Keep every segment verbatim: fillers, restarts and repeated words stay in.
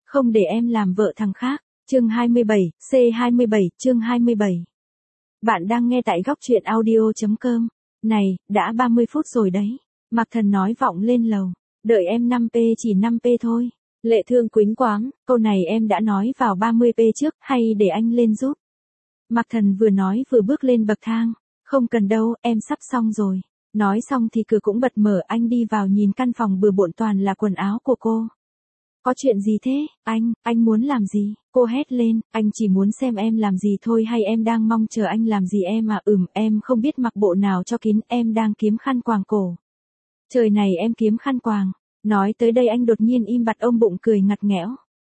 Không để em làm vợ thằng khác. Chương hai mươi bảy, C hai mươi bảy, chương hai mươi bảy. Bạn đang nghe tại góc truyện audio.com. Này, đã ba mươi phút rồi đấy. Mạc Thần nói vọng lên lầu. Đợi em năm phút, chỉ năm phút thôi. Lệ Thương quýnh quáng, câu này em đã nói vào ba mươi phút trước, hay để anh lên giúp. Mạc Thần vừa nói vừa bước lên bậc thang. Không cần đâu, em sắp xong rồi. Nói xong thì cửa cũng bật mở, anh đi vào nhìn căn phòng bừa bộn toàn là quần áo của cô. Có chuyện gì thế, anh, anh muốn làm gì? Cô hét lên, anh chỉ muốn xem em làm gì thôi, hay em đang mong chờ anh làm gì em à? Ừm, em không biết mặc bộ nào cho kín, em đang kiếm khăn quàng cổ. Trời này em kiếm khăn quàng. Nói tới đây anh đột nhiên im bặt, ôm bụng cười ngặt nghẽo.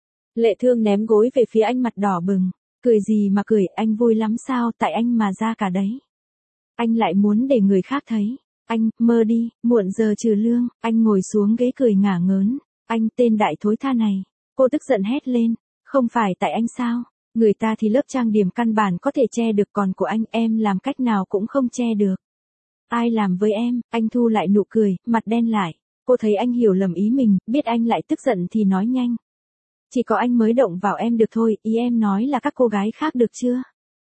Lệ Thương ném gối về phía anh, mặt đỏ bừng. Cười gì mà cười, anh vui lắm sao, tại anh mà ra cả đấy. Anh lại muốn để người khác thấy. Anh, mơ đi, muộn giờ trừ lương. Anh ngồi xuống ghế cười ngả ngớn. Anh, tên đại thối tha này. Cô tức giận hét lên. Không phải tại anh sao? Người ta thì lớp trang điểm căn bản có thể che được, còn của anh em làm cách nào cũng không che được. Ai làm với em? Anh thu lại nụ cười, mặt đen lại. Cô thấy anh hiểu lầm ý mình, biết anh lại tức giận thì nói nhanh. Chỉ có anh mới động vào em được thôi, ý em nói là các cô gái khác được chưa?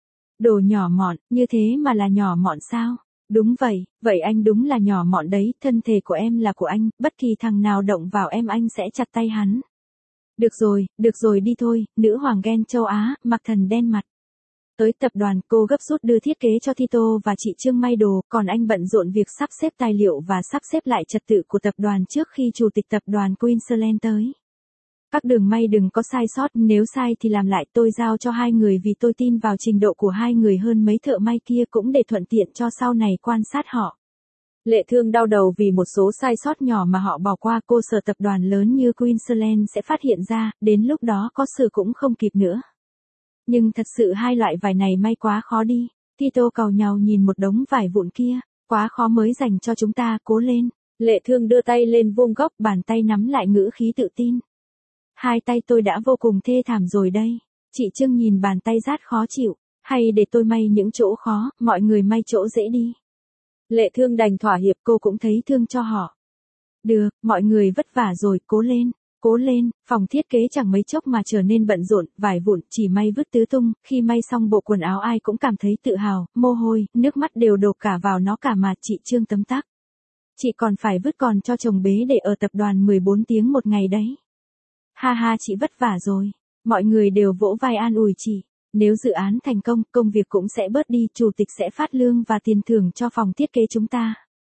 Đồ nhỏ mọn, như thế mà là nhỏ mọn sao? Đúng vậy, vậy anh đúng là nhỏ mọn đấy, thân thể của em là của anh, bất kỳ thằng nào động vào em anh sẽ chặt tay hắn. Được rồi, được rồi đi thôi, nữ hoàng ghen châu Á. Mạc Thần đen mặt. Tới tập đoàn, cô gấp rút đưa thiết kế cho Tito và chị Trương may đồ, còn anh bận rộn việc sắp xếp tài liệu và sắp xếp lại trật tự của tập đoàn trước khi chủ tịch tập đoàn Queensland tới. Các đường may đừng có sai sót, nếu sai thì làm lại, tôi giao cho hai người vì tôi tin vào trình độ của hai người hơn mấy thợ may kia, cũng để thuận tiện cho sau này quan sát họ. Lệ Thương đau đầu vì một số sai sót nhỏ mà họ bỏ qua, cô sợ tập đoàn lớn như Queensland sẽ phát hiện ra, đến lúc đó có xử cũng không kịp nữa. Nhưng thật sự hai loại vải này may quá khó đi. Tito càu nhàu nhìn một đống vải vụn kia. Quá khó mới dành cho chúng ta, cố lên. Lệ Thương đưa tay lên vuông góc, bàn tay nắm lại ngữ khí tự tin. Hai tay tôi đã vô cùng thê thảm rồi đây. Chị Trương nhìn bàn tay rát khó chịu. Hay để tôi may những chỗ khó, mọi người may chỗ dễ đi. Lệ Thương đành thỏa hiệp, cô cũng thấy thương cho họ. Được, mọi người vất vả rồi, cố lên. Cố lên, phòng thiết kế chẳng mấy chốc mà trở nên bận rộn, vải vụn chỉ may vứt tứ tung, khi may xong bộ quần áo ai cũng cảm thấy tự hào, mồ hôi, nước mắt đều đổ cả vào nó cả mà chị Trương tấm tắc. Chị còn phải vứt còn cho chồng bế để ở tập đoàn mười bốn tiếng một ngày đấy. Ha ha, chị vất vả rồi. Mọi người đều vỗ vai an ủi chị. Nếu dự án thành công, công việc cũng sẽ bớt đi, chủ tịch sẽ phát lương và tiền thưởng cho phòng thiết kế chúng ta.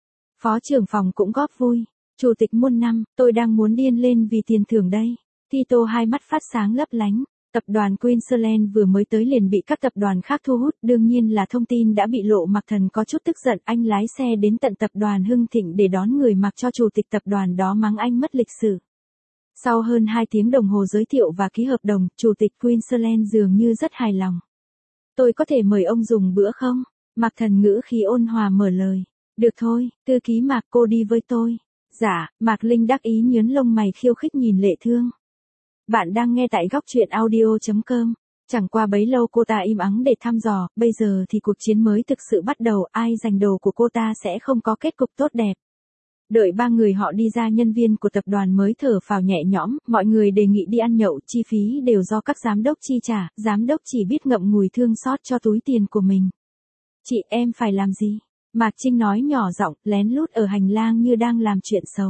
Phó trưởng phòng cũng góp vui. Chủ tịch muôn năm, tôi đang muốn điên lên vì tiền thưởng đây. Tito hai mắt phát sáng lấp lánh. Tập đoàn Queensland vừa mới tới liền bị các tập đoàn khác thu hút, đương nhiên là thông tin đã bị lộ. Mạc Thần có chút tức giận, anh lái xe đến tận tập đoàn Hưng Thịnh để đón người mặc cho chủ tịch tập đoàn đó mắng anh mất lịch sự. Sau hơn hai tiếng đồng hồ giới thiệu và ký hợp đồng, chủ tịch Queensland dường như rất hài lòng. Tôi có thể mời ông dùng bữa không? Mạc Thần ngữ khí ôn hòa mở lời. Được thôi, thư ký Mạc, cô đi với tôi. Dạ, Mạc Linh đắc ý nhớn lông mày khiêu khích nhìn Lệ Thương. Bạn đang nghe tại góc truyện audio.com. Chẳng qua bấy lâu cô ta im ắng để thăm dò, bây giờ thì cuộc chiến mới thực sự bắt đầu, ai giành đồ của cô ta sẽ không có kết cục tốt đẹp. Đợi ba người họ đi ra, nhân viên của tập đoàn mới thở phào nhẹ nhõm, mọi người đề nghị đi ăn nhậu, chi phí đều do các giám đốc chi trả, giám đốc chỉ biết ngậm ngùi thương xót cho túi tiền của mình. Chị, em phải làm gì? Mạc Trinh nói nhỏ giọng, lén lút ở hành lang như đang làm chuyện xấu.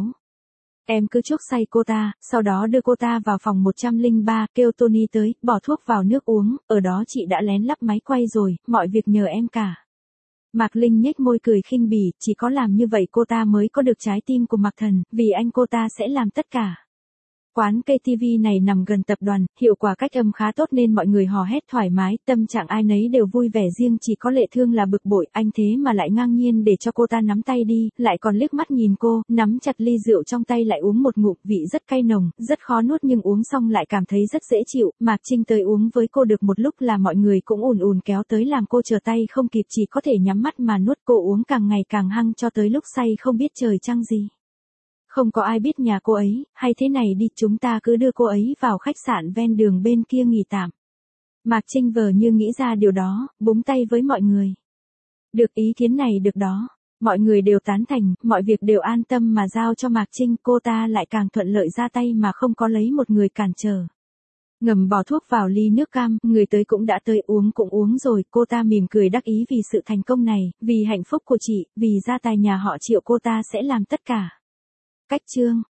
Em cứ chuốc say cô ta, sau đó đưa cô ta vào phòng một trăm lẻ ba, kêu Tony tới, bỏ thuốc vào nước uống, ở đó chị đã lén lắp máy quay rồi, mọi việc nhờ em cả. Mạc Linh nhếch môi cười khinh bỉ, chỉ có làm như vậy cô ta mới có được trái tim của Mạc Thần, vì anh cô ta sẽ làm tất cả. Quán ca tê vê này nằm gần tập đoàn, hiệu quả cách âm khá tốt nên mọi người hò hét thoải mái, tâm trạng ai nấy đều vui vẻ, riêng chỉ có Lệ Thương là bực bội, anh thế mà lại ngang nhiên để cho cô ta nắm tay đi, lại còn liếc mắt nhìn cô, nắm chặt ly rượu trong tay lại uống một ngụm, vị rất cay nồng, rất khó nuốt nhưng uống xong lại cảm thấy rất dễ chịu. Mạc Trinh tới uống với cô được một lúc là mọi người cũng ùn ùn kéo tới làm cô trở tay không kịp, chỉ có thể nhắm mắt mà nuốt. Cô uống càng ngày càng hăng cho tới lúc say không biết trời trăng gì. Không có ai biết nhà cô ấy, hay thế này đi, chúng ta cứ đưa cô ấy vào khách sạn ven đường bên kia nghỉ tạm. Mạc Trinh vờ như nghĩ ra điều đó, búng tay với mọi người. Được, ý kiến này được đó. Mọi người đều tán thành, mọi việc đều an tâm mà giao cho Mạc Trinh, cô ta lại càng thuận lợi ra tay mà không có lấy một người cản trở. Ngầm bỏ thuốc vào ly nước cam, người tới cũng đã tới, uống cũng uống rồi, cô ta mỉm cười đắc ý vì sự thành công này, vì hạnh phúc của chị, vì gia tài nhà họ Triệu cô ta sẽ làm tất cả. Cách chương